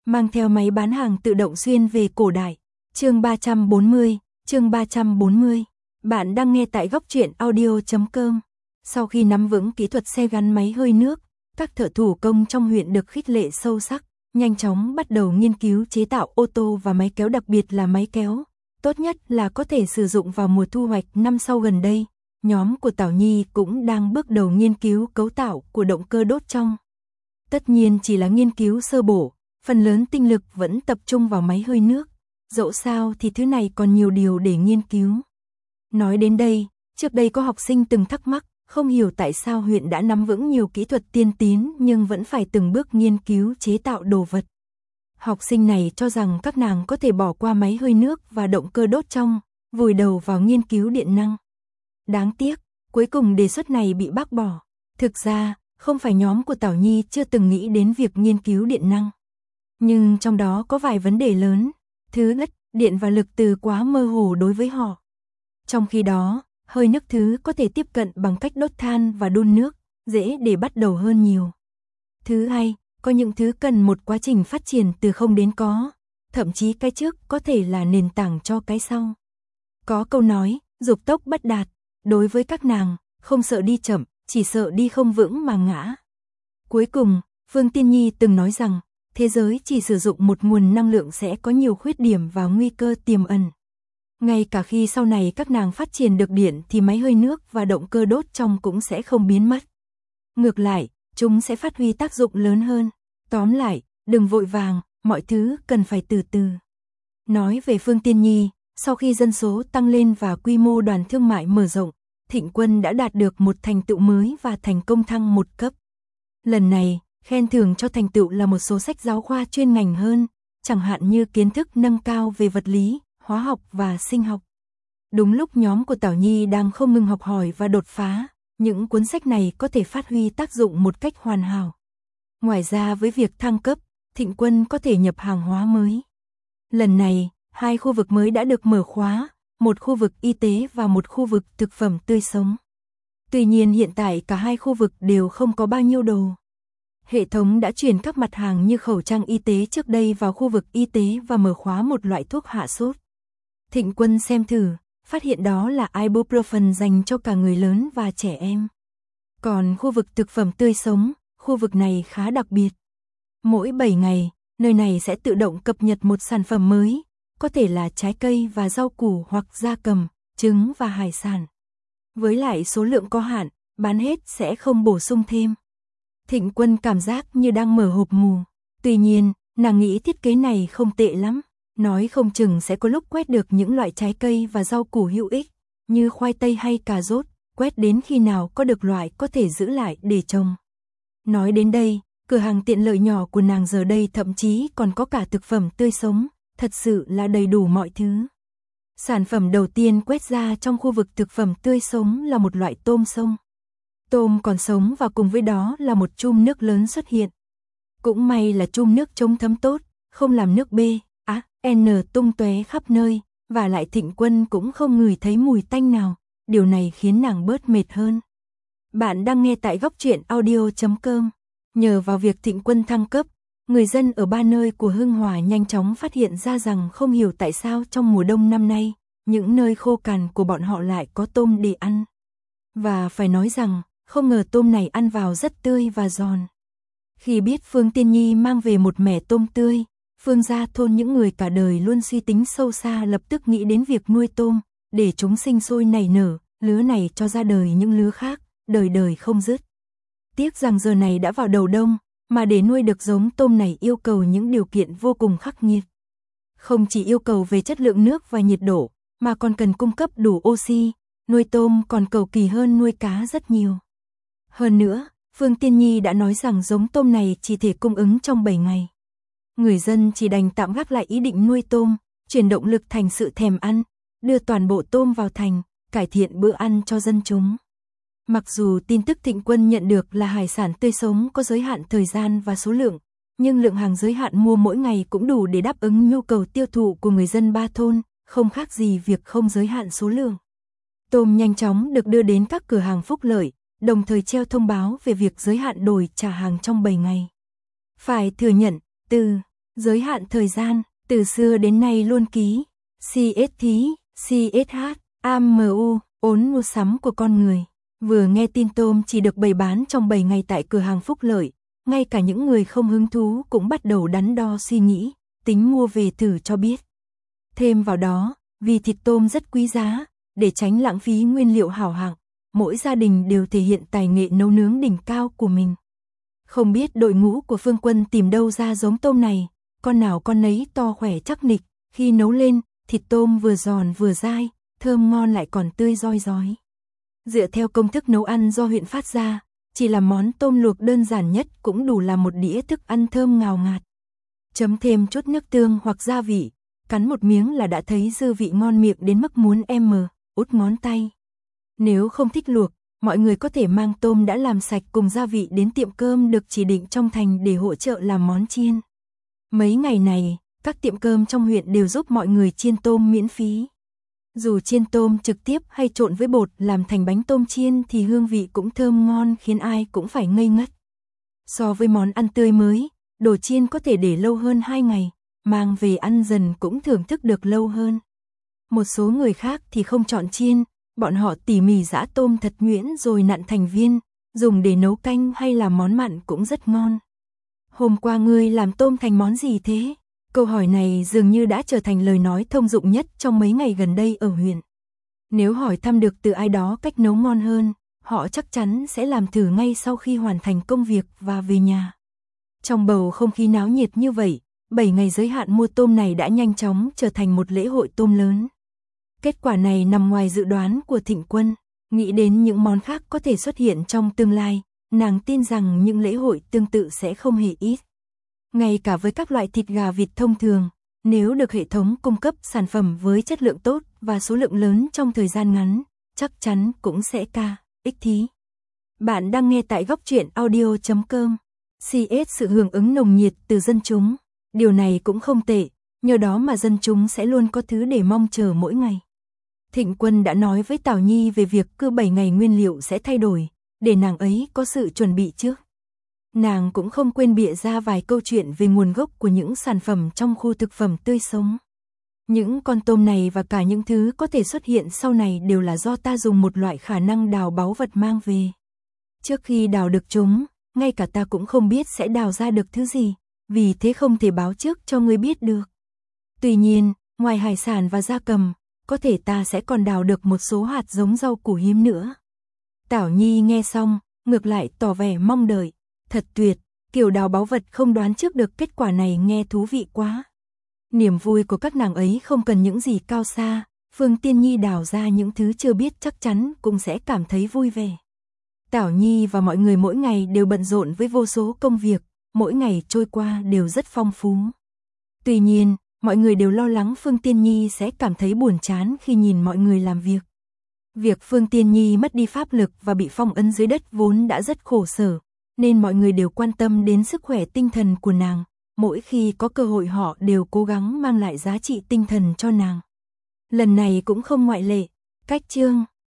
mang theo máy bán hàng tự động xuyên về cổ đại. Chương 340. Bạn đang nghe tại góc truyện audio.com. Sau khi nắm vững kỹ thuật xe gắn máy hơi nước, các thợ thủ công trong huyện được khích lệ sâu sắc, nhanh chóng bắt đầu nghiên cứu chế tạo ô tô và máy kéo, đặc biệt là máy kéo. Tốt nhất là có thể sử dụng vào mùa thu hoạch năm sau. Gần đây, nhóm của Tảo Nhi cũng đang bước đầu nghiên cứu cấu tạo của động cơ đốt trong. Tất nhiên chỉ là nghiên cứu sơ bộ, phần lớn tinh lực vẫn tập trung vào máy hơi nước. Dẫu sao thì thứ này còn nhiều điều để nghiên cứu. Nói đến đây, trước đây có học sinh từng thắc mắc, không hiểu tại sao huyện đã nắm vững nhiều kỹ thuật tiên tiến nhưng vẫn phải từng bước nghiên cứu chế tạo đồ vật. Học sinh này cho rằng các nàng có thể bỏ qua máy hơi nước và động cơ đốt trong, vùi đầu vào nghiên cứu điện năng. Đáng tiếc, cuối cùng đề xuất này bị bác bỏ. Thực ra, không phải nhóm của Tảo Nhi chưa từng nghĩ đến việc nghiên cứu điện năng. Nhưng trong đó có vài vấn đề lớn. Thứ nhất, điện và lực từ quá mơ hồ đối với họ. Trong khi đó, hơi nước thứ có thể tiếp cận bằng cách đốt than và đun nước, dễ để bắt đầu hơn nhiều. Thứ hai, có những thứ cần một quá trình phát triển từ không đến có, thậm chí cái trước có thể là nền tảng cho cái sau. Có câu nói, dục tốc bất đạt, đối với các nàng, không sợ đi chậm, chỉ sợ đi không vững mà ngã. Cuối cùng, Phương Tiên Nhi từng nói rằng, thế giới chỉ sử dụng một nguồn năng lượng sẽ có nhiều khuyết điểm và nguy cơ tiềm ẩn. Ngay cả khi sau này các nàng phát triển được điện thì máy hơi nước và động cơ đốt trong cũng sẽ không biến mất. Ngược lại, chúng sẽ phát huy tác dụng lớn hơn. Tóm lại, đừng vội vàng, mọi thứ cần phải từ từ. Nói về Phương Tiên Nhi, sau khi dân số tăng lên và quy mô đoàn thương mại mở rộng, Thịnh Quân đã đạt được một thành tựu mới và thành công thăng một cấp. Lần này, khen thưởng cho thành tựu là một số sách giáo khoa chuyên ngành hơn, chẳng hạn như kiến thức nâng cao về vật lý, hóa học và sinh học. Đúng lúc nhóm của Tảo Nhi đang không ngừng học hỏi và đột phá, những cuốn sách này có thể phát huy tác dụng một cách hoàn hảo. Ngoài ra với việc thăng cấp, Thịnh Quân có thể nhập hàng hóa mới. Lần này, 2 khu vực mới đã được mở khóa, một khu vực y tế và một khu vực thực phẩm tươi sống. Tuy nhiên hiện tại cả 2 khu vực đều không có bao nhiêu đồ. Hệ thống đã chuyển các mặt hàng như khẩu trang y tế trước đây vào khu vực y tế và mở khóa một loại thuốc hạ sốt. Thịnh Quân xem thử, phát hiện đó là ibuprofen dành cho cả người lớn và trẻ em. Còn khu vực thực phẩm tươi sống, khu vực này khá đặc biệt. Mỗi 7 ngày, nơi này sẽ tự động cập nhật một sản phẩm mới, có thể là trái cây và rau củ hoặc gia cầm, trứng và hải sản. Với lại số lượng có hạn, bán hết sẽ không bổ sung thêm. Thịnh Quân cảm giác như đang mở hộp mù. Tuy nhiên, nàng nghĩ thiết kế này không tệ lắm. Nói không chừng sẽ có lúc quét được những loại trái cây và rau củ hữu ích, như khoai tây hay cà rốt, quét đến khi nào có được loại có thể giữ lại để trồng. Nói đến đây, cửa hàng tiện lợi nhỏ của nàng giờ đây thậm chí còn có cả thực phẩm tươi sống, thật sự là đầy đủ mọi thứ. Sản phẩm đầu tiên quét ra trong khu vực thực phẩm tươi sống là một loại tôm sông. Tôm còn sống và cùng với đó là một chum nước lớn xuất hiện. Cũng may là chum nước chống thấm tốt, không làm nước B, N tung tóe khắp nơi, và lại Thịnh Quân cũng không ngửi thấy mùi tanh nào, điều này khiến nàng bớt mệt hơn. Bạn đang nghe tại góc truyện audio.com. Nhờ vào việc Thịnh Quân thăng cấp, người dân ở 3 nơi của Hưng Hòa nhanh chóng phát hiện ra rằng không hiểu tại sao trong mùa đông năm nay, những nơi khô cằn của bọn họ lại có tôm để ăn. Và phải nói rằng, không ngờ tôm này ăn vào rất tươi và giòn. Khi biết Phương Tiên Nhi mang về một mẻ tôm tươi, Phương gia thôn những người cả đời luôn suy tính sâu xa lập tức nghĩ đến việc nuôi tôm, để chúng sinh sôi nảy nở, lứa này cho ra đời những lứa khác, đời đời không dứt. Tiếc rằng giờ này đã vào đầu đông, mà để nuôi được giống tôm này yêu cầu những điều kiện vô cùng khắc nghiệt. Không chỉ yêu cầu về chất lượng nước và nhiệt độ, mà còn cần cung cấp đủ oxy, nuôi tôm còn cầu kỳ hơn nuôi cá rất nhiều. Hơn nữa, Phương Tiên Nhi đã nói rằng giống tôm này chỉ thể cung ứng trong 7 ngày. Người dân chỉ đành tạm gác lại ý định nuôi tôm, chuyển động lực thành sự thèm ăn, đưa toàn bộ tôm vào thành, cải thiện bữa ăn cho dân chúng. Mặc dù tin tức Thịnh Quân nhận được là hải sản tươi sống có giới hạn thời gian và số lượng, nhưng lượng hàng giới hạn mua mỗi ngày cũng đủ để đáp ứng nhu cầu tiêu thụ của người dân 3 thôn, không khác gì việc không giới hạn số lượng. Tôm nhanh chóng được đưa đến các cửa hàng phúc lợi, đồng thời treo thông báo về việc giới hạn đổi trả hàng trong 7 ngày. Phải thừa nhận, từ Giới hạn thời gian, từ xưa đến nay luôn ký, CST, CSH, AMU, ốn mua sắm của con người. Vừa nghe tin tôm chỉ được bày bán trong 7 ngày tại cửa hàng Phúc Lợi, ngay cả những người không hứng thú cũng bắt đầu đắn đo suy nghĩ, tính mua về thử cho biết. Thêm vào đó, vì thịt tôm rất quý giá, để tránh lãng phí nguyên liệu hảo hạng, mỗi gia đình đều thể hiện tài nghệ nấu nướng đỉnh cao của mình. Không biết đội ngũ của Phương Quân tìm đâu ra giống tôm này, con nào con nấy to khỏe chắc nịch, khi nấu lên, thịt tôm vừa giòn vừa dai, thơm ngon lại còn tươi rói rói. Dựa theo công thức nấu ăn do huyện phát ra, chỉ là món tôm luộc đơn giản nhất cũng đủ làm một đĩa thức ăn thơm ngào ngạt. Chấm thêm chút nước tương hoặc gia vị, cắn một miếng là đã thấy dư vị ngon miệng đến mức muốn út ngón tay. Nếu không thích luộc, mọi người có thể mang tôm đã làm sạch cùng gia vị đến tiệm cơm được chỉ định trong thành để hỗ trợ làm món chiên. Mấy ngày này, các tiệm cơm trong huyện đều giúp mọi người chiên tôm miễn phí. Dù chiên tôm trực tiếp hay trộn với bột làm thành bánh tôm chiên thì hương vị cũng thơm ngon khiến ai cũng phải ngây ngất. So với món ăn tươi mới, đồ chiên có thể để lâu hơn 2 ngày, mang về ăn dần cũng thưởng thức được lâu hơn. Một số người khác thì không chọn chiên, bọn họ tỉ mỉ giã tôm thật nhuyễn rồi nặn thành viên, dùng để nấu canh hay làm món mặn cũng rất ngon. Hôm qua ngươi làm tôm thành món gì thế? Câu hỏi này dường như đã trở thành lời nói thông dụng nhất trong mấy ngày gần đây ở huyện. Nếu hỏi thăm được từ ai đó cách nấu ngon hơn, họ chắc chắn sẽ làm thử ngay sau khi hoàn thành công việc và về nhà. Trong bầu không khí náo nhiệt như vậy, 7 ngày giới hạn mua tôm này đã nhanh chóng trở thành một lễ hội tôm lớn. Kết quả này nằm ngoài dự đoán của Thịnh Quân, nghĩ đến những món khác có thể xuất hiện trong tương lai, nàng tin rằng những lễ hội tương tự sẽ không hề ít. Ngay cả với các loại thịt gà vịt thông thường, nếu được hệ thống cung cấp sản phẩm với chất lượng tốt và số lượng lớn trong thời gian ngắn, chắc chắn cũng sẽ ích thí. Bạn đang nghe tại góc truyện audio.com. CS sự hưởng ứng nồng nhiệt từ dân chúng. Điều này cũng không tệ, nhờ đó mà dân chúng sẽ luôn có thứ để mong chờ mỗi ngày. Thịnh Quân đã nói với Tào Nhi về việc cứ 7 ngày nguyên liệu sẽ thay đổi, để nàng ấy có sự chuẩn bị trước. Nàng cũng không quên bịa ra vài câu chuyện về nguồn gốc của những sản phẩm trong khu thực phẩm tươi sống. Những con tôm này và cả những thứ có thể xuất hiện sau này đều là do ta dùng một loại khả năng đào báu vật mang về. Trước khi đào được chúng, ngay cả ta cũng không biết sẽ đào ra được thứ gì, vì thế không thể báo trước cho ngươi biết được. Tuy nhiên, ngoài hải sản và gia cầm, có thể ta sẽ còn đào được một số hạt giống rau củ hiếm nữa. Tảo Nhi nghe xong, ngược lại tỏ vẻ mong đợi. Thật tuyệt, kiểu đào báu vật không đoán trước được kết quả này nghe thú vị quá. Niềm vui của các nàng ấy không cần những gì cao xa, Phương Tiên Nhi đào ra những thứ chưa biết chắc chắn cũng sẽ cảm thấy vui vẻ. Tảo Nhi và mọi người mỗi ngày đều bận rộn với vô số công việc, mỗi ngày trôi qua đều rất phong phú. Tuy nhiên, mọi người đều lo lắng Phương Tiên Nhi sẽ cảm thấy buồn chán khi nhìn mọi người làm việc. Việc Phương Tiên Nhi mất đi pháp lực và bị phong ấn dưới đất vốn đã rất khổ sở, nên mọi người đều quan tâm đến sức khỏe tinh thần của nàng. Mỗi khi có cơ hội họ đều cố gắng mang lại giá trị tinh thần cho nàng. Lần này cũng không ngoại lệ. Cách chương